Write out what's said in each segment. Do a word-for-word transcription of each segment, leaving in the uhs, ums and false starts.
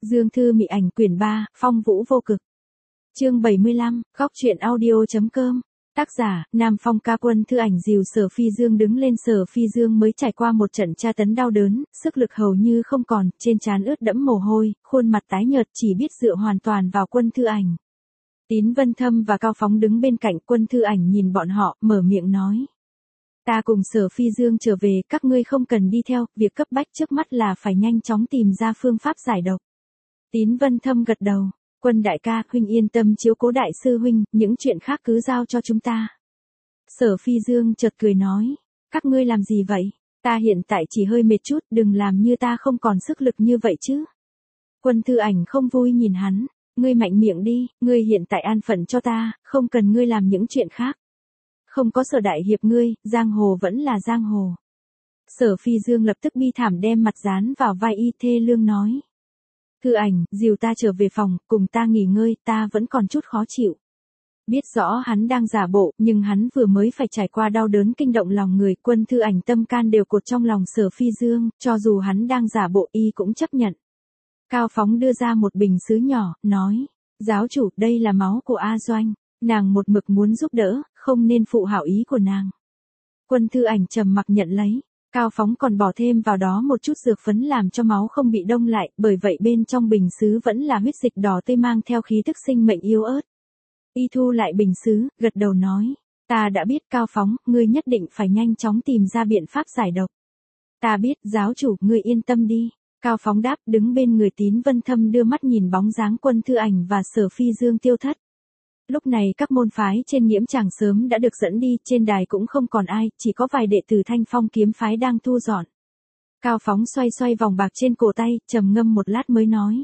Dương Thư Mị Ảnh quyển ba, Phong Vũ Vô Cực. Chương bảy mươi lăm, góc truyện audio.com. Tác giả, Nam Phong Ca Quân. Thư Ảnh dìu Sở Phi Dương đứng lên. Sở Phi Dương mới trải qua một trận tra tấn đau đớn, sức lực hầu như không còn, trên trán ướt đẫm mồ hôi, khuôn mặt tái nhợt, chỉ biết dựa hoàn toàn vào Quân Thư Ảnh. Tín Vân Thâm và Cao Phóng đứng bên cạnh. Quân Thư Ảnh nhìn bọn họ, mở miệng nói. Ta cùng Sở Phi Dương trở về, các ngươi không cần đi theo, việc cấp bách trước mắt là phải nhanh chóng tìm ra phương pháp giải độc. Tín Vân Thâm gật đầu. Quân đại ca, huynh yên tâm chiếu cố đại sư huynh, những chuyện khác cứ giao cho chúng ta. Sở Phi Dương chợt cười nói, các ngươi làm gì vậy? Ta hiện tại chỉ hơi mệt chút, đừng làm như ta không còn sức lực như vậy chứ. Quân Thư Ảnh không vui nhìn hắn, ngươi mạnh miệng đi, ngươi hiện tại an phận cho ta, không cần ngươi làm những chuyện khác. Không có Sở đại hiệp ngươi, giang hồ vẫn là giang hồ. Sở Phi Dương lập tức bi thảm đem mặt dán vào vai y, thê lương nói. Thư Ảnh, dìu ta trở về phòng, cùng ta nghỉ ngơi, ta vẫn còn chút khó chịu. Biết rõ hắn đang giả bộ, nhưng hắn vừa mới phải trải qua đau đớn kinh động lòng người. Quân Thư Ảnh tâm can đều cột trong lòng Sở Phi Dương, cho dù hắn đang giả bộ y cũng chấp nhận. Cao Phóng đưa ra một bình sứ nhỏ, nói, giáo chủ, đây là máu của A Doanh, nàng một mực muốn giúp đỡ, không nên phụ hảo ý của nàng. Quân Thư Ảnh trầm mặc nhận lấy. Cao Phóng còn bỏ thêm vào đó một chút dược phấn làm cho máu không bị đông lại, bởi vậy bên trong bình sứ vẫn là huyết dịch đỏ tươi mang theo khí tức sinh mệnh yếu ớt. Y thu lại bình sứ, gật đầu nói, ta đã biết Cao Phóng, ngươi nhất định phải nhanh chóng tìm ra biện pháp giải độc. Ta biết, giáo chủ, ngươi yên tâm đi. Cao Phóng đáp, đứng bên người. Tín Vân Thâm đưa mắt nhìn bóng dáng Quân Thư Ảnh và Sở Phi Dương tiêu thất. Lúc này các môn phái trên Nghiễm Tràng sớm đã được dẫn đi, trên đài cũng không còn ai, chỉ có vài đệ tử Thanh Phong kiếm phái đang thu dọn. Cao Phóng xoay xoay vòng bạc trên cổ tay, trầm ngâm một lát mới nói.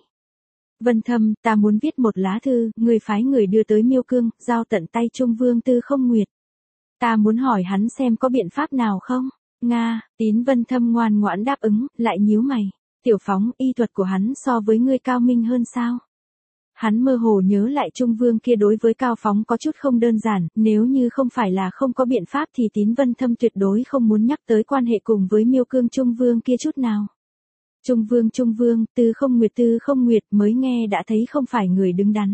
Vân Thâm, ta muốn viết một lá thư, người phái người đưa tới Miêu Cương, giao tận tay Trung Vương Tư Không Nguyệt. Ta muốn hỏi hắn xem có biện pháp nào không? Nga, Tín Vân Thâm ngoan ngoãn đáp ứng, lại nhíu mày. Tiểu Phóng, y thuật của hắn so với ngươi cao minh hơn sao? Hắn mơ hồ nhớ lại Trung Vương kia đối với Cao Phóng có chút không đơn giản, nếu như không phải là không có biện pháp thì Tín Vân Thâm tuyệt đối không muốn nhắc tới quan hệ cùng với Miêu Cương Trung Vương kia chút nào. Trung Vương Trung Vương, Tư Không Nguyệt Tư Không Nguyệt, mới nghe đã thấy không phải người đứng đắn.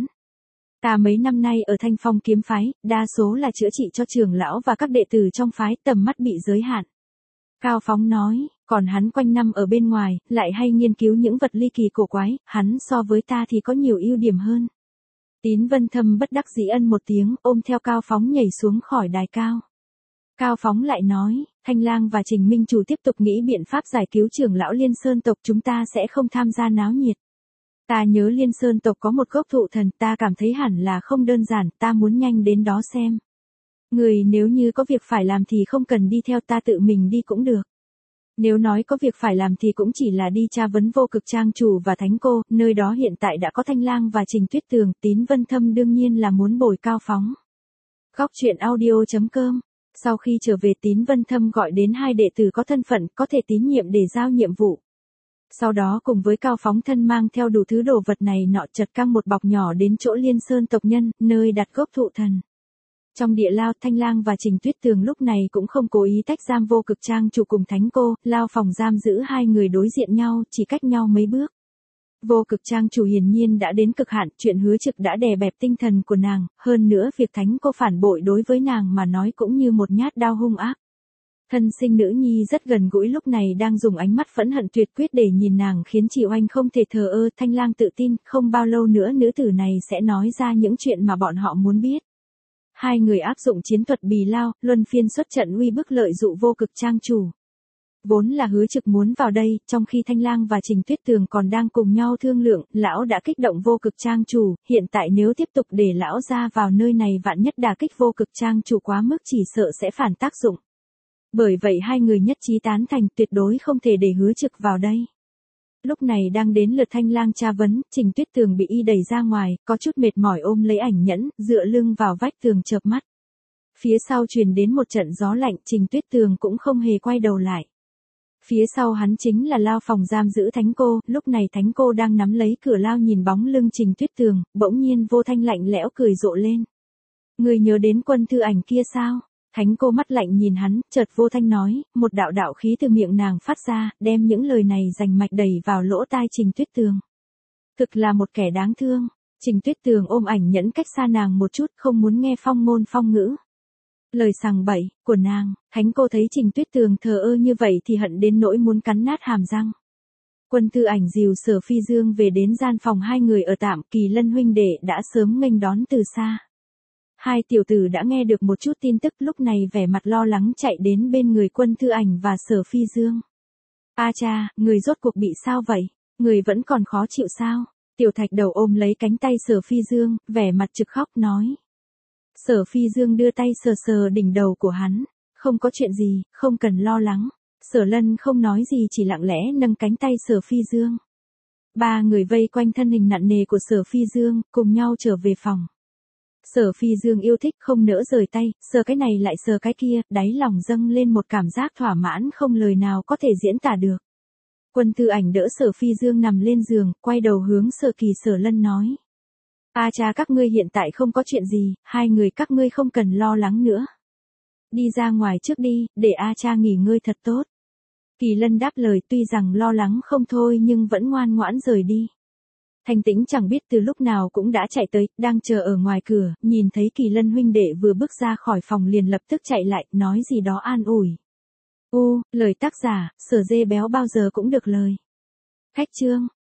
Ta mấy năm nay ở Thanh Phong kiếm phái, đa số là chữa trị cho trưởng lão và các đệ tử trong phái, tầm mắt bị giới hạn. Cao Phóng nói, còn hắn quanh năm ở bên ngoài, lại hay nghiên cứu những vật ly kỳ cổ quái, hắn so với ta thì có nhiều ưu điểm hơn. Tín Vân Thâm bất đắc dĩ ân một tiếng, ôm theo Cao Phóng nhảy xuống khỏi đài cao. Cao Phóng lại nói, Thanh Lang và Trình Minh Chủ tiếp tục nghĩ biện pháp giải cứu trưởng lão Liên Sơn tộc, chúng ta sẽ không tham gia náo nhiệt. Ta nhớ Liên Sơn tộc có một gốc thụ thần, ta cảm thấy hẳn là không đơn giản, ta muốn nhanh đến đó xem. Người nếu như có việc phải làm thì không cần đi theo, ta tự mình đi cũng được. Nếu nói có việc phải làm thì cũng chỉ là đi tra vấn Vô Cực Trang chủ và Thánh cô, nơi đó hiện tại đã có Thanh Lang và Trình Tuyết Tường. Tín Vân Thâm đương nhiên là muốn bồi Cao Phóng. Góc truyện audio.com. Sau khi trở về, Tín Vân Thâm gọi đến hai đệ tử có thân phận, có thể tín nhiệm để giao nhiệm vụ. Sau đó cùng với Cao Phóng thân mang theo đủ thứ đồ vật này nọ, chật căng một bọc nhỏ đến chỗ Liên Sơn tộc nhân, nơi đặt gốc thụ thần. Trong địa lao, Thanh Lang và Trình Tuyết Tường lúc này cũng không cố ý tách giam Vô Cực Trang chủ cùng Thánh cô, lao phòng giam giữ hai người đối diện nhau, chỉ cách nhau mấy bước. Vô Cực Trang chủ hiển nhiên đã đến cực hạn, chuyện Hứa Trực đã đè bẹp tinh thần của nàng, hơn nữa việc Thánh cô phản bội đối với nàng mà nói cũng như một nhát đao hung ác. Thân sinh nữ nhi rất gần gũi lúc này đang dùng ánh mắt phẫn hận tuyệt quyết để nhìn nàng, khiến chị Oanh không thể thờ ơ. Thanh Lang tự tin, không bao lâu nữa nữ tử này sẽ nói ra những chuyện mà bọn họ muốn biết. Hai người áp dụng chiến thuật bì lao, luân phiên xuất trận uy bức lợi dụ Vô Cực Trang chủ. Vốn là Hứa Trực muốn vào đây, trong khi Thanh Lang và Trình Tuyết Tường còn đang cùng nhau thương lượng, lão đã kích động Vô Cực Trang chủ, hiện tại nếu tiếp tục để lão ra vào nơi này, vạn nhất đả kích Vô Cực Trang chủ quá mức chỉ sợ sẽ phản tác dụng. Bởi vậy hai người nhất trí tán thành, tuyệt đối không thể để Hứa Trực vào đây. Lúc này đang đến lượt Thanh Lang tra vấn, Trình Tuyết Tường bị y đẩy ra ngoài, có chút mệt mỏi ôm lấy ảnh nhẫn, dựa lưng vào vách tường chợp mắt. Phía sau truyền đến một trận gió lạnh, Trình Tuyết Tường cũng không hề quay đầu lại. Phía sau hắn chính là lao phòng giam giữ Thánh cô, lúc này Thánh cô đang nắm lấy cửa lao nhìn bóng lưng Trình Tuyết Tường, bỗng nhiên Vô Thanh lạnh lẽo cười rộ lên. Người nhớ đến Quân Thư Ảnh kia sao? Thánh cô mắt lạnh nhìn hắn, chợt Vô Thanh nói, một đạo đạo khí từ miệng nàng phát ra, đem những lời này rành mạch đẩy vào lỗ tai Trình Tuyết Tường. Thực là một kẻ đáng thương. Trình Tuyết Tường ôm ảnh nhẫn cách xa nàng một chút, không muốn nghe phong ngôn phong ngữ. Lời sằng bậy của nàng, Thánh cô thấy Trình Tuyết Tường thờ ơ như vậy thì hận đến nỗi muốn cắn nát hàm răng. Quân Tư Ảnh dìu Sở Phi Dương về đến gian phòng hai người ở tạm, Kỳ Lân huynh đệ đã sớm nghênh đón từ xa. Hai tiểu tử đã nghe được một chút tin tức, lúc này vẻ mặt lo lắng chạy đến bên người Quân Tư Ảnh và Sở Phi Dương. A cha, người rốt cuộc bị sao vậy? Người vẫn còn khó chịu sao? Tiểu Thạch Đầu ôm lấy cánh tay Sở Phi Dương, vẻ mặt trực khóc nói. Sở Phi Dương đưa tay sờ sờ đỉnh đầu của hắn. Không có chuyện gì, không cần lo lắng. Sở Lân không nói gì, chỉ lặng lẽ nâng cánh tay Sở Phi Dương. Ba người vây quanh thân hình nặng nề của Sở Phi Dương, cùng nhau trở về phòng. Sở Phi Dương yêu thích không nỡ rời tay, sờ cái này lại sờ cái kia, đáy lòng dâng lên một cảm giác thỏa mãn không lời nào có thể diễn tả được. Quân Tư Ảnh đỡ Sở Phi Dương nằm lên giường, quay đầu hướng Sở Kỳ Sở Lân nói. A cha các ngươi hiện tại không có chuyện gì, hai người các ngươi không cần lo lắng nữa. Đi ra ngoài trước đi, để A cha nghỉ ngơi thật tốt. Kỳ Lân đáp lời, tuy rằng lo lắng không thôi nhưng vẫn ngoan ngoãn rời đi. Thanh Tĩnh chẳng biết từ lúc nào cũng đã chạy tới, đang chờ ở ngoài cửa, nhìn thấy Kỳ Lân huynh đệ vừa bước ra khỏi phòng liền lập tức chạy lại, nói gì đó an ủi. U, lời tác giả, Sở Dê Béo bao giờ cũng được lời. Khách chương.